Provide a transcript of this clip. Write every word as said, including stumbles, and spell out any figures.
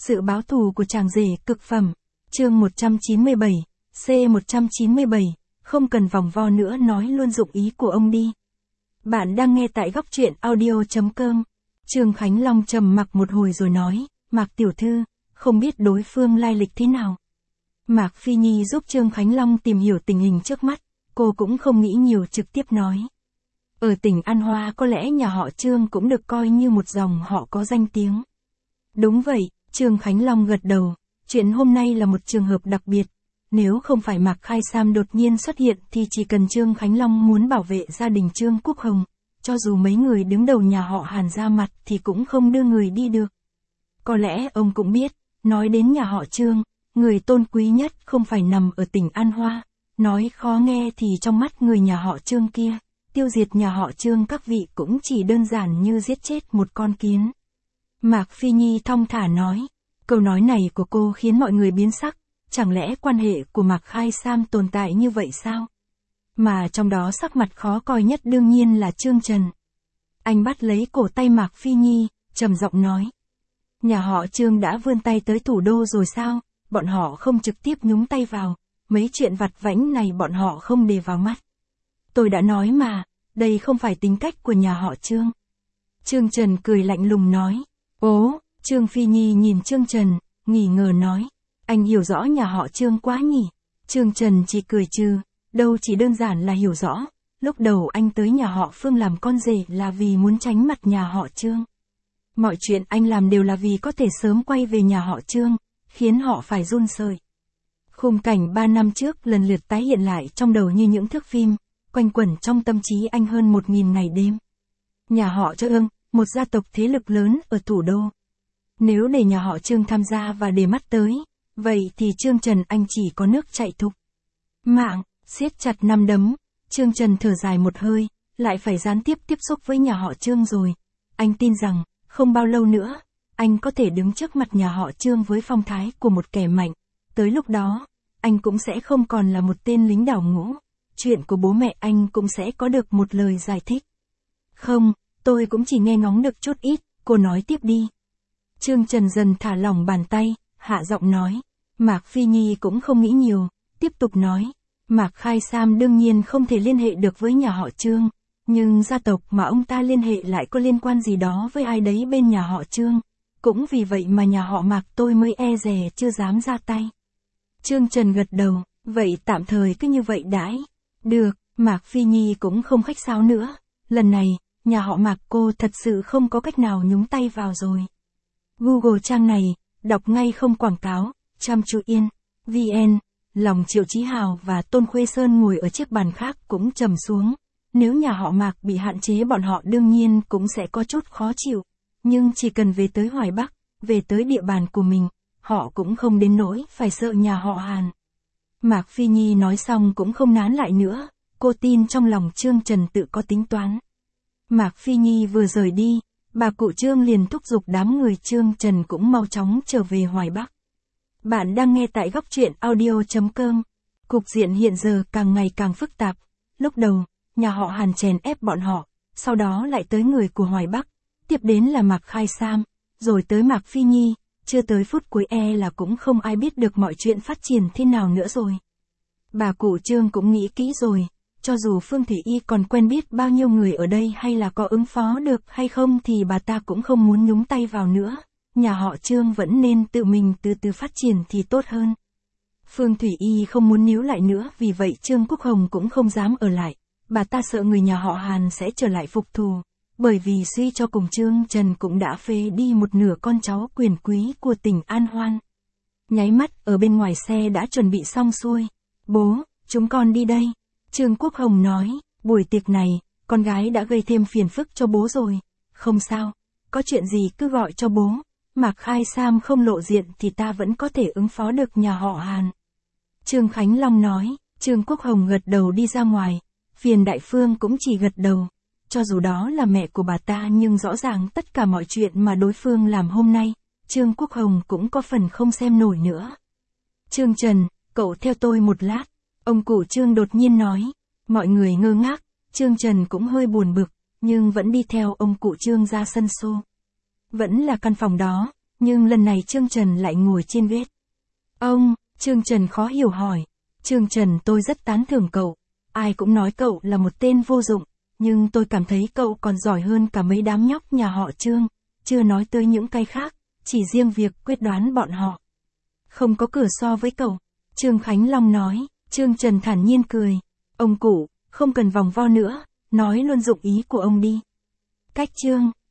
Sự báo thù của chàng rể cực phẩm. Chương một trăm chín mươi bảy, C một trăm chín mươi bảy, không cần vòng vo nữa, nói luôn dụng ý của ông đi. Bạn đang nghe tại góc truyện audio chấm com. Trương Khánh Long trầm mặc một hồi rồi nói, Mạc tiểu thư, không biết đối phương lai lịch thế nào. Mạc Phi Nhi giúp Trương Khánh Long tìm hiểu tình hình trước mắt, cô cũng không nghĩ nhiều trực tiếp nói. Ở tỉnh An Hoa có lẽ nhà họ Trương cũng được coi như một dòng họ có danh tiếng. Đúng vậy, Trương Khánh Long gật đầu, chuyện hôm nay là một trường hợp đặc biệt. Nếu không phải Mạc Khai Sam đột nhiên xuất hiện thì chỉ cần Trương Khánh Long muốn bảo vệ gia đình Trương Quốc Hồng, cho dù mấy người đứng đầu nhà họ Hàn ra mặt thì cũng không đưa người đi được. Có lẽ ông cũng biết, nói đến nhà họ Trương, người tôn quý nhất không phải nằm ở tỉnh An Hoa, nói khó nghe thì trong mắt người nhà họ Trương kia, tiêu diệt nhà họ Trương các vị cũng chỉ đơn giản như giết chết một con kiến. Mạc Phi Nhi thong thả nói, câu nói này của cô khiến mọi người biến sắc, chẳng lẽ quan hệ của Mạc Khai Sam tồn tại như vậy sao? Mà trong đó sắc mặt khó coi nhất đương nhiên là Trương Trần. Anh bắt lấy cổ tay Mạc Phi Nhi, trầm giọng nói. Nhà họ Trương đã vươn tay tới thủ đô rồi sao? Bọn họ không trực tiếp nhúng tay vào, mấy chuyện vặt vãnh này bọn họ không để vào mắt. Tôi đã nói mà, đây không phải tính cách của nhà họ Trương. Trương Trần cười lạnh lùng nói. Ố, Trương Phi Nhi nhìn Trương Trần, nghi ngờ nói. Anh hiểu rõ nhà họ Trương quá nhỉ? Trương Trần chỉ cười trừ, đâu chỉ đơn giản là hiểu rõ. Lúc đầu anh tới nhà họ Phương làm con rể là vì muốn tránh mặt nhà họ Trương. Mọi chuyện anh làm đều là vì có thể sớm quay về nhà họ Trương, khiến họ phải run rẩy. Khung cảnh ba năm trước lần lượt tái hiện lại trong đầu như những thước phim, quanh quẩn trong tâm trí anh hơn một nghìn ngày đêm. Nhà họ Trương, một gia tộc thế lực lớn ở thủ đô. Nếu để nhà họ Trương tham gia và để mắt tới, vậy thì Trương Trần anh chỉ có nước chạy thục. Mạng, siết chặt nắm đấm, Trương Trần thở dài một hơi, lại phải gián tiếp tiếp xúc với nhà họ Trương rồi. Anh tin rằng, không bao lâu nữa, anh có thể đứng trước mặt nhà họ Trương với phong thái của một kẻ mạnh. Tới lúc đó, anh cũng sẽ không còn là một tên lính đào ngũ. Chuyện của bố mẹ anh cũng sẽ có được một lời giải thích. Không, tôi cũng chỉ nghe ngóng được chút ít, cô nói tiếp đi. Trương Trần dần thả lỏng bàn tay, hạ giọng nói. Mạc Phi Nhi cũng không nghĩ nhiều, tiếp tục nói. Mạc Khai Sam đương nhiên không thể liên hệ được với nhà họ Trương, nhưng gia tộc mà ông ta liên hệ lại có liên quan gì đó với ai đấy bên nhà họ Trương. Cũng vì vậy mà nhà họ Mạc tôi mới e dè chưa dám ra tay. Trương Trần gật đầu, vậy tạm thời cứ như vậy đãi. Được, Mạc Phi Nhi cũng không khách sáo nữa. Lần này, nhà họ Mạc cô thật sự không có cách nào nhúng tay vào rồi. Google trang này, đọc ngay không quảng cáo, chăm chú yên, vn, lòng Triệu Chí Hào và Tôn Khuê Sơn ngồi ở chiếc bàn khác cũng trầm xuống. Nếu nhà họ Mạc bị hạn chế bọn họ đương nhiên cũng sẽ có chút khó chịu. Nhưng chỉ cần về tới Hoài Bắc, về tới địa bàn của mình, họ cũng không đến nỗi phải sợ nhà họ Hàn. Mạc Phi Nhi nói xong cũng không nán lại nữa, cô tin trong lòng Trương Trần tự có tính toán. Mạc Phi Nhi vừa rời đi, bà cụ Trương liền thúc giục đám người Trương Trần cũng mau chóng trở về Hoài Bắc. Bạn đang nghe tại góc truyện audio chấm com. Cục diện hiện giờ càng ngày càng phức tạp. Lúc đầu, nhà họ Hàn chèn ép bọn họ, sau đó lại tới người của Hoài Bắc, tiếp đến là Mạc Khai Sam, rồi tới Mạc Phi Nhi, chưa tới phút cuối e là cũng không ai biết được mọi chuyện phát triển thế nào nữa rồi. Bà cụ Trương cũng nghĩ kỹ rồi, cho dù Phương Thủy Y còn quen biết bao nhiêu người ở đây hay là có ứng phó được hay không thì bà ta cũng không muốn nhúng tay vào nữa. Nhà họ Trương vẫn nên tự mình từ từ phát triển thì tốt hơn. Phương Thủy Y không muốn níu lại nữa, vì vậy Trương Quốc Hồng cũng không dám ở lại. Bà ta sợ người nhà họ Hàn sẽ trở lại phục thù, bởi vì suy cho cùng Trương Trần cũng đã phế đi một nửa con cháu quyền quý của tỉnh An Hoan. Nháy mắt ở bên ngoài xe đã chuẩn bị xong xuôi. Bố, chúng con đi đây. Trương Quốc Hồng nói, buổi tiệc này, con gái đã gây thêm phiền phức cho bố rồi. Không sao, có chuyện gì cứ gọi cho bố. Mạc Khai Sam không lộ diện thì ta vẫn có thể ứng phó được nhà họ Hàn. Trương Khánh Long nói. Trương Quốc Hồng gật đầu đi ra ngoài. Phiền Đại Phương cũng chỉ gật đầu. Cho dù đó là mẹ của bà ta nhưng rõ ràng tất cả mọi chuyện mà đối phương làm hôm nay, Trương Quốc Hồng cũng có phần không xem nổi nữa. Trương Trần, cậu theo tôi một lát. Ông cụ Trương đột nhiên nói. Mọi người ngơ ngác, Trương Trần cũng hơi buồn bực, nhưng vẫn đi theo ông cụ Trương ra sân xô. Vẫn là căn phòng đó, Nhưng lần này Trương Trần lại ngồi trên ghế. Ông, Trương Trần khó hiểu hỏi. Trương Trần, tôi rất tán thưởng cậu. Ai cũng nói cậu là một tên vô dụng, nhưng tôi cảm thấy cậu còn giỏi hơn cả mấy đám nhóc nhà họ Trương, chưa nói tới những cái khác, chỉ riêng việc quyết đoán bọn họ. Không có cửa so với cậu, Trương Khánh Long nói. Trương Trần thản nhiên cười. Ông cụ, không cần vòng vo nữa, nói luôn dụng ý của ông đi. Cách Trương